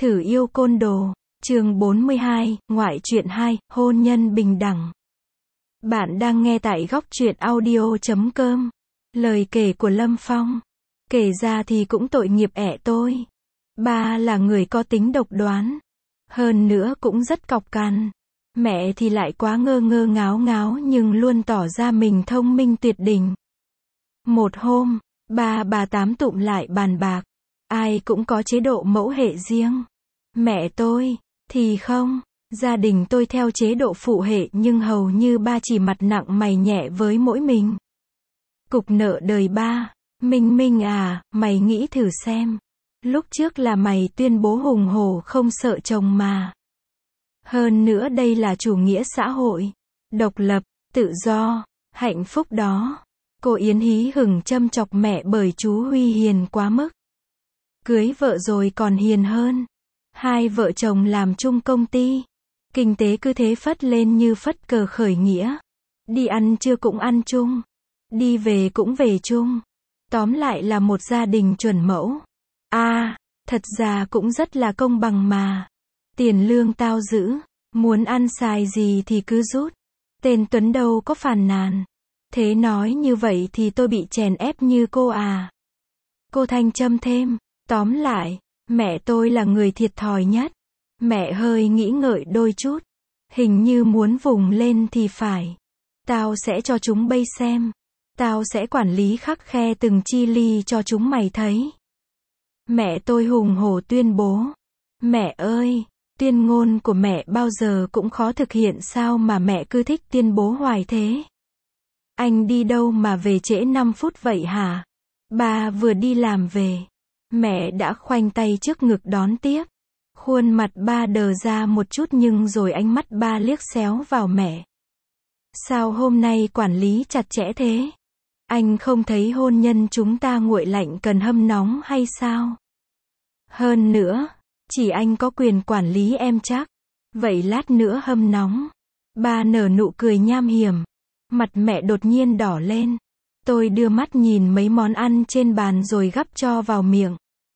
Thử yêu côn đồ. Chương 42, ngoại truyện 2, hôn nhân bình đẳng. Bạn đang nghe tại góc truyện audio.com. Lời kể của Lâm Phong. Kể ra thì cũng tội nghiệp ẻ tôi. Ba là người có tính độc đoán. Hơn nữa cũng rất cọc cằn. Mẹ thì lại quá ngơ ngơ ngáo ngáo nhưng luôn tỏ ra mình thông minh tuyệt đỉnh. Một hôm, bà tám tụm lại bàn bạc. Ai cũng có chế độ mẫu hệ riêng. Mẹ tôi thì không, gia đình tôi theo chế độ phụ hệ nhưng hầu như ba chỉ mặt nặng mày nhẹ với mỗi mình. Cục nợ đời ba, Minh Minh à, mày nghĩ thử xem. Lúc trước là mày tuyên bố hùng hổ không sợ chồng mà. Hơn nữa đây là chủ nghĩa xã hội, độc lập, tự do, hạnh phúc đó. Cô Yến hí hửng châm chọc mẹ bởi chú Huy hiền quá mức. Cưới vợ rồi còn hiền hơn. Hai vợ chồng làm chung công ty. Kinh tế cứ thế phất lên như phất cờ khởi nghĩa. Đi ăn trưa cũng ăn chung. Đi về cũng về chung. Tóm lại là một gia đình chuẩn mẫu. Thật ra cũng rất là công bằng mà. Tiền lương tao giữ. Muốn ăn xài gì thì cứ rút. Tên Tuấn đâu có phàn nàn. Thế nói như vậy thì tôi bị chèn ép như cô à. Cô Thanh châm thêm. Tóm lại, mẹ tôi là người thiệt thòi nhất. Mẹ hơi nghĩ ngợi đôi chút. Hình như muốn vùng lên thì phải. Tao sẽ cho chúng bây xem. Tao sẽ quản lý khắt khe từng chi ly cho chúng mày thấy. Mẹ tôi hùng hổ tuyên bố. Mẹ ơi, tuyên ngôn của mẹ bao giờ cũng khó thực hiện sao mà mẹ cứ thích tuyên bố hoài thế? Anh đi đâu mà về trễ 5 phút vậy hả? Ba vừa đi làm về. Mẹ đã khoanh tay trước ngực đón tiếp. Khuôn mặt ba đờ ra một chút nhưng rồi ánh mắt ba liếc xéo vào mẹ. Sao hôm nay quản lý chặt chẽ thế? Anh không thấy hôn nhân chúng ta nguội lạnh cần hâm nóng hay sao? Hơn nữa, chỉ anh có quyền quản lý em chắc. Vậy lát nữa hâm nóng. Ba nở nụ cười nham hiểm. Mặt mẹ đột nhiên đỏ lên. Tôi đưa mắt nhìn mấy món ăn trên bàn rồi gắp cho vào miệng.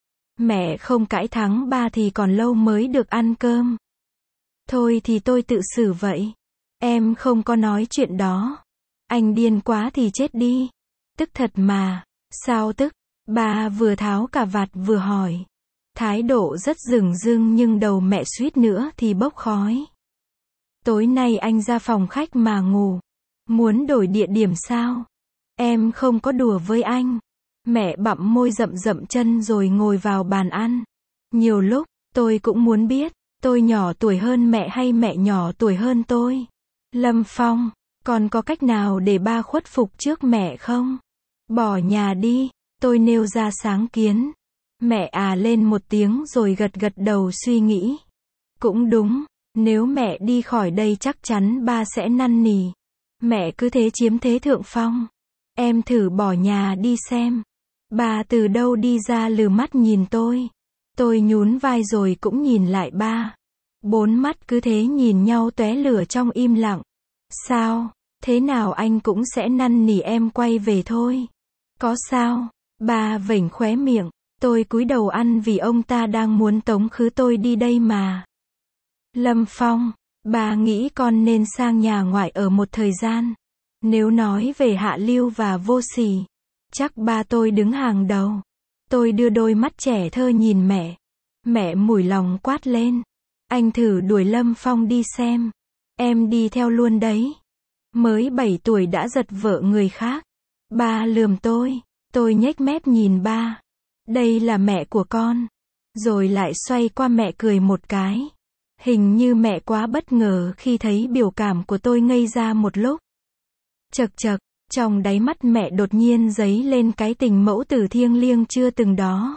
Mẹ không cãi thắng ba thì còn lâu mới được ăn cơm. Thôi thì tôi tự xử vậy. Em không có nói chuyện đó. Anh điên quá thì chết đi. Tức thật mà. Sao tức? Ba vừa tháo cà vạt vừa hỏi. Thái độ rất dửng dưng nhưng đầu mẹ suýt nữa thì bốc khói. Tối nay anh ra phòng khách mà ngủ. Muốn đổi địa điểm sao? Em không có đùa với anh. Mẹ bặm môi rậm rậm chân rồi ngồi vào bàn ăn. Nhiều lúc, tôi cũng muốn biết, tôi nhỏ tuổi hơn mẹ hay mẹ nhỏ tuổi hơn tôi. Lâm Phong, còn có cách nào để ba khuất phục trước mẹ không? Bỏ nhà đi, tôi nêu ra sáng kiến. Mẹ lên một tiếng rồi gật gật đầu suy nghĩ. Cũng đúng, nếu mẹ đi khỏi đây chắc chắn ba sẽ năn nỉ. Mẹ cứ thế chiếm thế thượng phong. Em thử bỏ nhà đi xem. Ba từ đâu đi ra lừ mắt nhìn tôi. Tôi nhún vai rồi cũng nhìn lại ba. Bốn mắt cứ thế nhìn nhau tóe lửa trong im lặng. Sao? Thế nào anh cũng sẽ năn nỉ em quay về thôi. Có sao? Ba vểnh khóe miệng. Tôi cúi đầu ăn vì ông ta đang muốn tống khứ tôi đi đây mà. Lâm Phong, ba nghĩ con nên sang nhà ngoại ở một thời gian. Nếu nói về hạ lưu và vô sỉ, chắc ba tôi đứng hàng đầu. Tôi đưa đôi mắt trẻ thơ nhìn mẹ. Mẹ mủi lòng quát lên. Anh thử đuổi Lâm Phong đi xem. Em đi theo luôn đấy. Mới 7 tuổi đã giật vợ người khác. Ba lườm tôi nhếch mép nhìn ba. Đây là mẹ của con. Rồi lại xoay qua mẹ cười một cái. Hình như mẹ quá bất ngờ khi thấy biểu cảm của tôi ngây ra một lúc. Chật chật, trong đáy mắt mẹ đột nhiên dấy lên cái tình mẫu tử thiêng liêng chưa từng đó.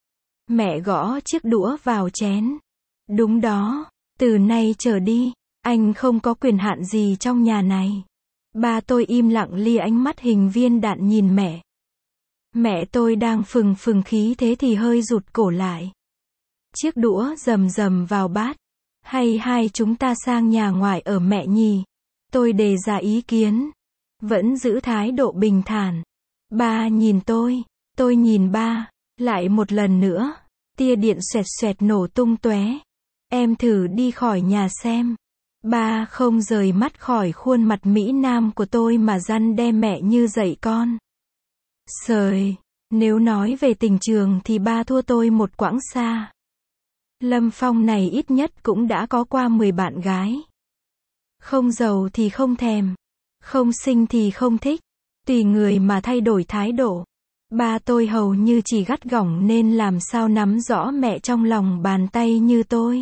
Mẹ gõ chiếc đũa vào chén. Đúng đó, từ nay trở đi, anh không có quyền hạn gì trong nhà này. Ba tôi im lặng lia ánh mắt hình viên đạn nhìn mẹ. Mẹ tôi đang phừng phừng khí thế thì hơi rụt cổ lại. Chiếc đũa rầm rầm vào bát. Hay hai chúng ta sang nhà ngoại ở mẹ nhỉ? Tôi đề ra ý kiến. Vẫn giữ thái độ bình thản. Ba nhìn tôi nhìn ba. Lại một lần nữa. tia điện xoẹt xoẹt nổ tung tóe. Em thử đi khỏi nhà xem. Ba không rời mắt khỏi khuôn mặt Mỹ Nam của tôi mà răn đe mẹ như dạy con. Sời, nếu nói về tình trường thì ba thua tôi một quãng xa. Lâm Phong này ít nhất cũng đã có qua 10 bạn gái. Không giàu thì không thèm, không xinh thì không thích, tùy người mà thay đổi thái độ. Ba tôi hầu như chỉ gắt gỏng nên làm sao nắm rõ mẹ trong lòng bàn tay như tôi.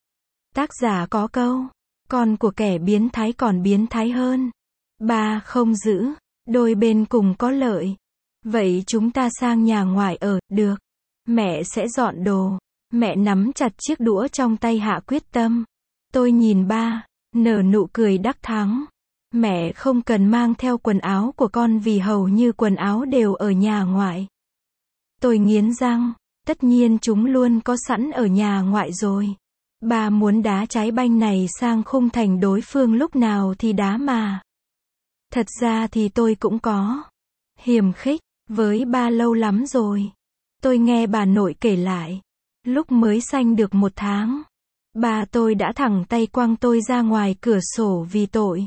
Tác giả có câu, con của kẻ biến thái còn biến thái hơn. Ba không giữ, đôi bên cùng có lợi. Vậy chúng ta sang nhà ngoại ở, được. Mẹ sẽ dọn đồ. Mẹ nắm chặt chiếc đũa trong tay hạ quyết tâm. Tôi nhìn ba, nở nụ cười đắc thắng. Mẹ không cần mang theo quần áo của con vì hầu như quần áo đều ở nhà ngoại. Tôi nghiến răng, tất nhiên chúng luôn có sẵn ở nhà ngoại rồi. Ba muốn đá trái banh này sang khung thành đối phương lúc nào thì đá mà. Thật ra thì tôi cũng có hiềm khích với ba lâu lắm rồi. Tôi nghe bà nội kể lại, lúc mới sanh được 1 tháng, ba tôi đã thẳng tay quăng tôi ra ngoài cửa sổ vì tội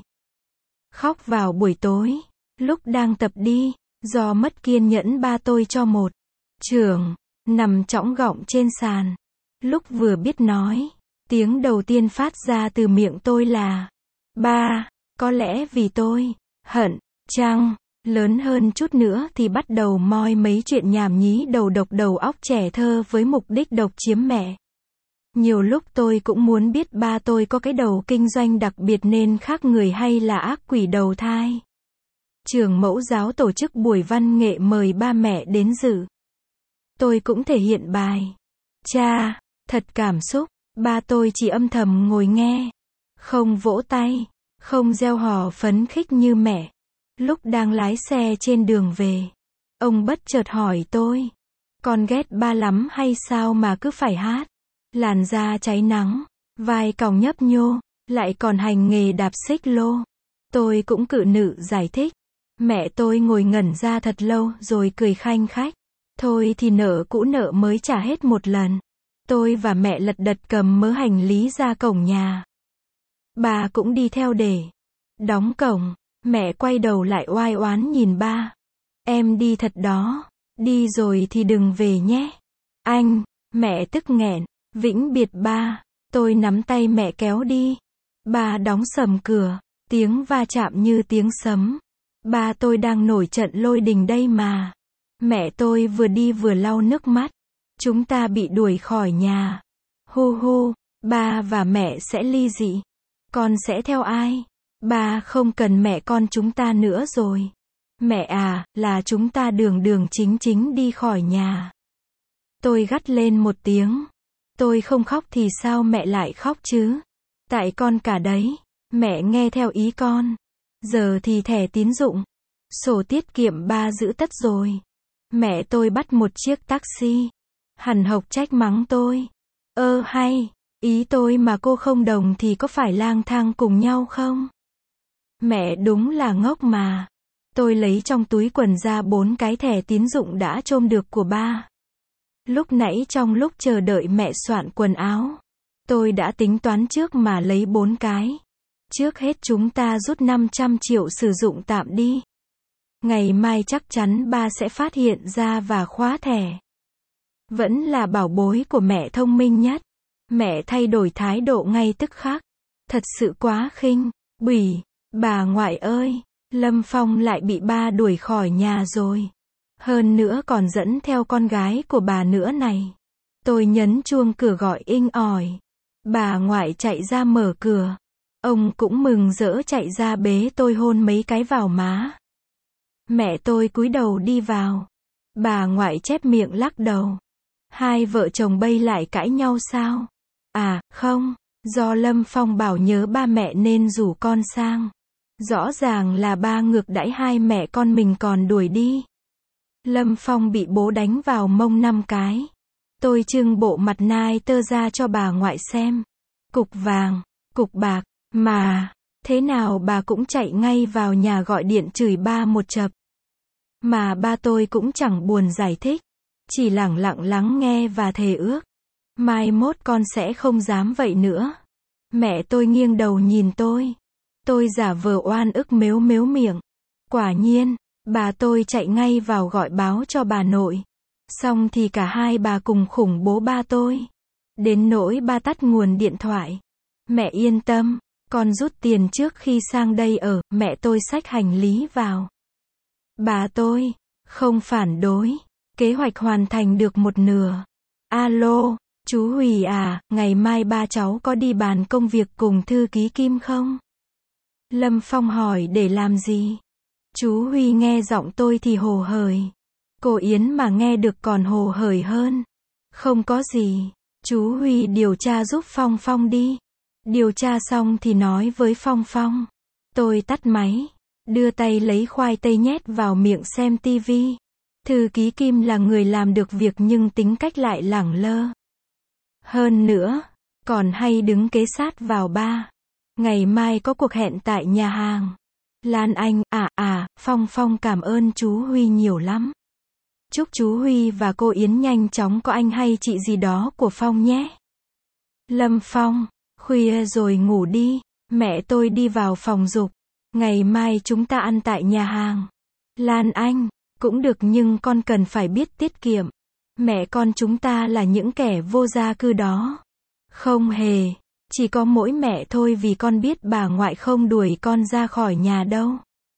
khóc vào buổi tối, lúc đang tập đi, do mất kiên nhẫn ba tôi cho một chưởng, nằm chõng gọng trên sàn. Lúc vừa biết nói, tiếng đầu tiên phát ra từ miệng tôi là ba, có lẽ vì tôi hận chăng, lớn hơn chút nữa thì bắt đầu moi mấy chuyện nhảm nhí đầu độc đầu óc trẻ thơ với mục đích độc chiếm mẹ. Nhiều lúc tôi cũng muốn biết ba tôi có cái đầu kinh doanh đặc biệt nên khác người hay là ác quỷ đầu thai. Trường mẫu giáo tổ chức buổi văn nghệ mời ba mẹ đến dự. Tôi cũng thể hiện bài. Cha, thật cảm xúc, ba tôi chỉ âm thầm ngồi nghe. Không vỗ tay, không reo hò phấn khích như mẹ. Lúc đang lái xe trên đường về, ông bất chợt hỏi tôi. Con ghét ba lắm hay sao mà cứ phải hát? Làn da cháy nắng, vai còng nhấp nhô, lại còn hành nghề đạp xích lô. Tôi cũng cự nữ giải thích. Mẹ tôi ngồi ngẩn ra thật lâu rồi cười khanh khách. Thôi thì nợ cũ nợ mới trả hết một lần. Tôi và mẹ lật đật cầm mớ hành lý ra cổng nhà. Bà cũng đi theo để đóng cổng. Mẹ quay đầu lại oai oán nhìn ba. Em đi thật đó. Đi rồi thì đừng về nhé. Anh, mẹ tức nghẹn. Vĩnh biệt ba. Tôi nắm tay mẹ kéo đi. Ba đóng sầm cửa. Tiếng va chạm như tiếng sấm. Ba tôi đang nổi trận lôi đình đây mà. Mẹ tôi vừa đi vừa lau nước mắt. Chúng ta bị đuổi khỏi nhà. Hu hu, ba và mẹ sẽ ly dị. Con sẽ theo ai? Ba không cần mẹ con chúng ta nữa rồi. Mẹ à, là chúng ta đường đường chính chính đi khỏi nhà. Tôi gắt lên một tiếng. Tôi không khóc thì sao mẹ lại khóc chứ? Tại con cả đấy. Mẹ nghe theo ý con. Giờ thì thẻ tín dụng, sổ tiết kiệm ba giữ tất rồi. Mẹ tôi bắt một chiếc taxi. Hằn học trách mắng tôi. Hay, ý tôi mà cô không đồng thì có phải lang thang cùng nhau không? Mẹ đúng là ngốc mà. Tôi lấy trong túi quần ra 4 cái thẻ tín dụng đã chôm được của ba. Lúc nãy trong lúc chờ đợi mẹ soạn quần áo, tôi đã tính toán trước mà lấy 4 cái. Trước hết chúng ta rút 500 triệu sử dụng tạm đi. Ngày mai chắc chắn ba sẽ phát hiện ra và khóa thẻ. Vẫn là bảo bối của mẹ thông minh nhất. Mẹ thay đổi thái độ ngay tức khắc. Thật sự quá khinh, bỉ. Bà ngoại ơi, Lâm Phong lại bị ba đuổi khỏi nhà rồi. Hơn nữa còn dẫn theo con gái của bà nữa này. Tôi nhấn chuông cửa gọi inh ỏi. Bà ngoại chạy ra mở cửa. Ông cũng mừng rỡ chạy ra bế tôi hôn mấy cái vào má. Mẹ tôi cúi đầu đi vào. Bà ngoại chép miệng lắc đầu. Hai vợ chồng bây lại cãi nhau sao? À, không, do Lâm Phong bảo nhớ ba mẹ nên rủ con sang. Rõ ràng là ba ngược đãi hai mẹ con mình còn đuổi đi. Lâm Phong bị bố đánh vào mông 5 cái. Tôi trưng bộ mặt nai tơ ra cho bà ngoại xem. Cục vàng, cục bạc, mà, thế nào bà cũng chạy ngay vào nhà gọi điện chửi ba một chập. Mà ba tôi cũng chẳng buồn giải thích. chỉ lẳng lặng lắng nghe và thề ước. Mai mốt con sẽ không dám vậy nữa. Mẹ tôi nghiêng đầu nhìn tôi. Tôi giả vờ oan ức mếu mếu miệng. Quả nhiên, bà tôi chạy ngay vào gọi báo cho bà nội. Xong thì cả hai bà cùng khủng bố ba tôi. Đến nỗi ba tắt nguồn điện thoại. Mẹ yên tâm, con rút tiền trước khi sang đây ở, mẹ tôi xách hành lý vào. Bà tôi không phản đối. Kế hoạch hoàn thành được một nửa. Alo, chú Hùy à, ngày mai ba cháu có đi bàn công việc cùng thư ký Kim không? Lâm Phong hỏi để làm gì? Chú Huy nghe giọng tôi thì hồ hởi. Cô Yến mà nghe được còn hồ hởi hơn. Không có gì. Chú Huy điều tra giúp Phong Phong đi. Điều tra xong thì nói với Phong Phong. Tôi tắt máy. Đưa tay lấy khoai tây nhét vào miệng xem tivi. Thư ký Kim là người làm được việc nhưng tính cách lại lẳng lơ. Hơn nữa, còn hay đứng kế sát vào ba. Ngày mai có cuộc hẹn tại nhà hàng. Lan Anh, Phong Phong cảm ơn chú Huy nhiều lắm. Chúc chú Huy và cô Yến nhanh chóng có anh hay chị gì đó của Phong nhé. Lâm Phong, khuya rồi ngủ đi. Mẹ tôi đi vào phòng dục. Ngày mai chúng ta ăn tại nhà hàng. Lan Anh, cũng được nhưng con cần phải biết tiết kiệm. Mẹ con chúng ta là những kẻ vô gia cư đó. Không hề. Chỉ có mỗi mẹ thôi vì con biết bà ngoại không đuổi con ra khỏi nhà đâu.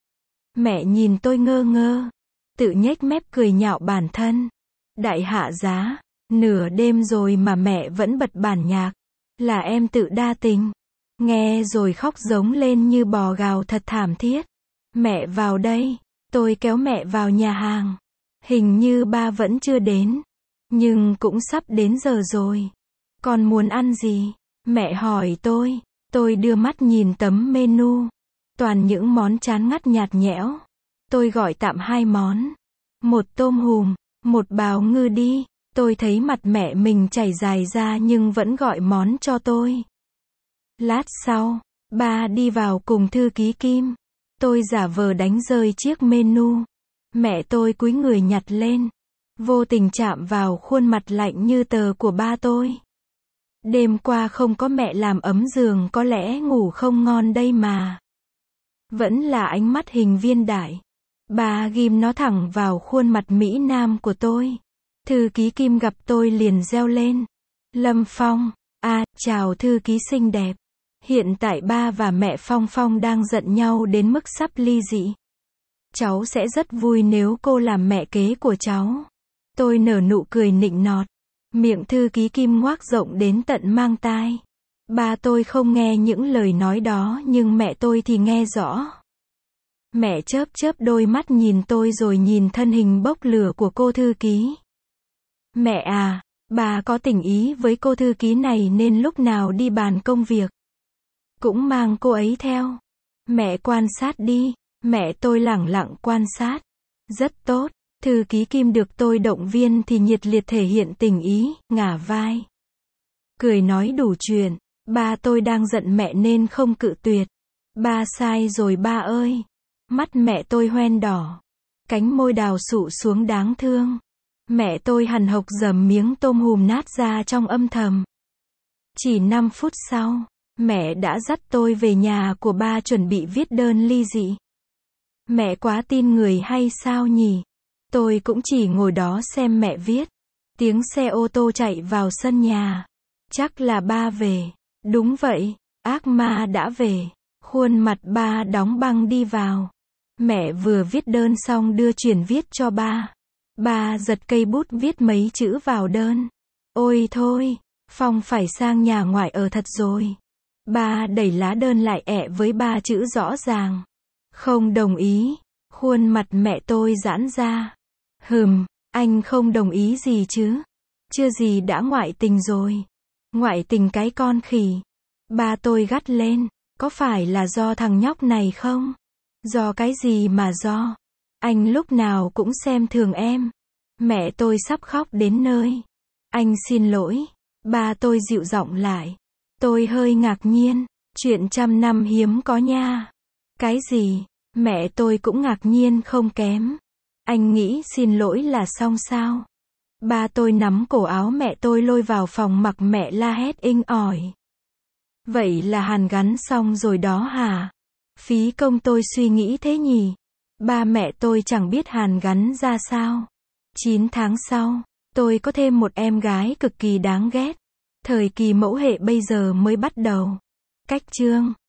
Mẹ nhìn tôi ngơ ngơ. Tự nhếch mép cười nhạo bản thân. Đại hạ giá. Nửa đêm rồi mà mẹ vẫn bật bản nhạc. Là em tự đa tình. Nghe rồi khóc giống lên như bò gào thật thảm thiết. Mẹ vào đây. Tôi kéo mẹ vào nhà hàng. Hình như ba vẫn chưa đến. Nhưng cũng sắp đến giờ rồi. Con muốn ăn gì? Mẹ hỏi tôi. Tôi đưa mắt nhìn tấm menu. Toàn những món chán ngắt nhạt nhẽo. Tôi gọi tạm 2 món. 1 tôm hùm, 1 bào ngư đi. Tôi thấy mặt mẹ mình chảy dài ra nhưng vẫn gọi món cho tôi. Lát sau, ba đi vào cùng thư ký Kim. Tôi giả vờ đánh rơi chiếc menu. Mẹ tôi cúi người nhặt lên. Vô tình chạm vào khuôn mặt lạnh như tờ của ba tôi. Đêm qua không có mẹ làm ấm giường có lẽ ngủ không ngon đây mà. Vẫn là ánh mắt hình viên đạn. Bà ghim nó thẳng vào khuôn mặt Mỹ Nam của tôi. Thư ký Kim gặp tôi liền reo lên. Lâm Phong, chào thư ký xinh đẹp. Hiện tại ba và mẹ Phong Phong đang giận nhau đến mức sắp ly dị. Cháu sẽ rất vui nếu cô làm mẹ kế của cháu. Tôi nở nụ cười nịnh nọt. Miệng thư ký Kim ngoác rộng đến tận mang tai. Ba tôi không nghe những lời nói đó nhưng mẹ tôi thì nghe rõ. Mẹ chớp chớp đôi mắt nhìn tôi rồi nhìn thân hình bốc lửa của cô thư ký. Mẹ à, bà có tình ý với cô thư ký này nên lúc nào đi bàn công việc cũng mang cô ấy theo. Mẹ quan sát đi. Mẹ tôi lẳng lặng quan sát. Rất tốt. Thư ký Kim được tôi động viên thì nhiệt liệt thể hiện tình ý, ngả vai. Cười nói đủ chuyện. Ba tôi đang giận mẹ nên không cự tuyệt. Ba sai rồi ba ơi. Mắt mẹ tôi hoen đỏ. Cánh môi đào sụ xuống đáng thương. Mẹ tôi hằn hộc dầm miếng tôm hùm nát ra trong âm thầm. Chỉ 5 phút sau, mẹ đã dắt tôi về nhà của ba chuẩn bị viết đơn ly dị. Mẹ quá tin người hay sao nhỉ? Tôi cũng chỉ ngồi đó xem mẹ viết. Tiếng xe ô tô chạy vào sân nhà. Chắc là ba về. Đúng vậy, ác ma đã về. Khuôn mặt ba đóng băng đi vào. Mẹ vừa viết đơn xong đưa chuyển viết cho ba. Ba giật cây bút viết mấy chữ vào đơn. Ôi thôi, Phong phải sang nhà ngoại ở thật rồi. Ba đẩy lá đơn lại với 3 chữ rõ ràng. Không đồng ý. Khuôn mặt mẹ tôi giãn ra. Anh không đồng ý gì chứ? Chưa gì đã ngoại tình rồi. Ngoại tình cái con khỉ. Ba tôi gắt lên. Có phải là do thằng nhóc này không? Do cái gì mà do? Anh lúc nào cũng xem thường em. Mẹ tôi sắp khóc đến nơi. Anh xin lỗi. Ba tôi dịu giọng lại. Tôi hơi ngạc nhiên. Chuyện 100 năm hiếm có nha. Cái gì? Mẹ tôi cũng ngạc nhiên không kém. Anh nghĩ xin lỗi là xong sao? Ba tôi nắm cổ áo mẹ tôi lôi vào phòng mặc mẹ la hét inh ỏi. Vậy là hàn gắn xong rồi đó hả? Phí công tôi suy nghĩ thế nhỉ? Ba mẹ tôi chẳng biết hàn gắn ra sao. 9 tháng sau, tôi có thêm một em gái cực kỳ đáng ghét. Thời kỳ mẫu hệ bây giờ mới bắt đầu. Cách chương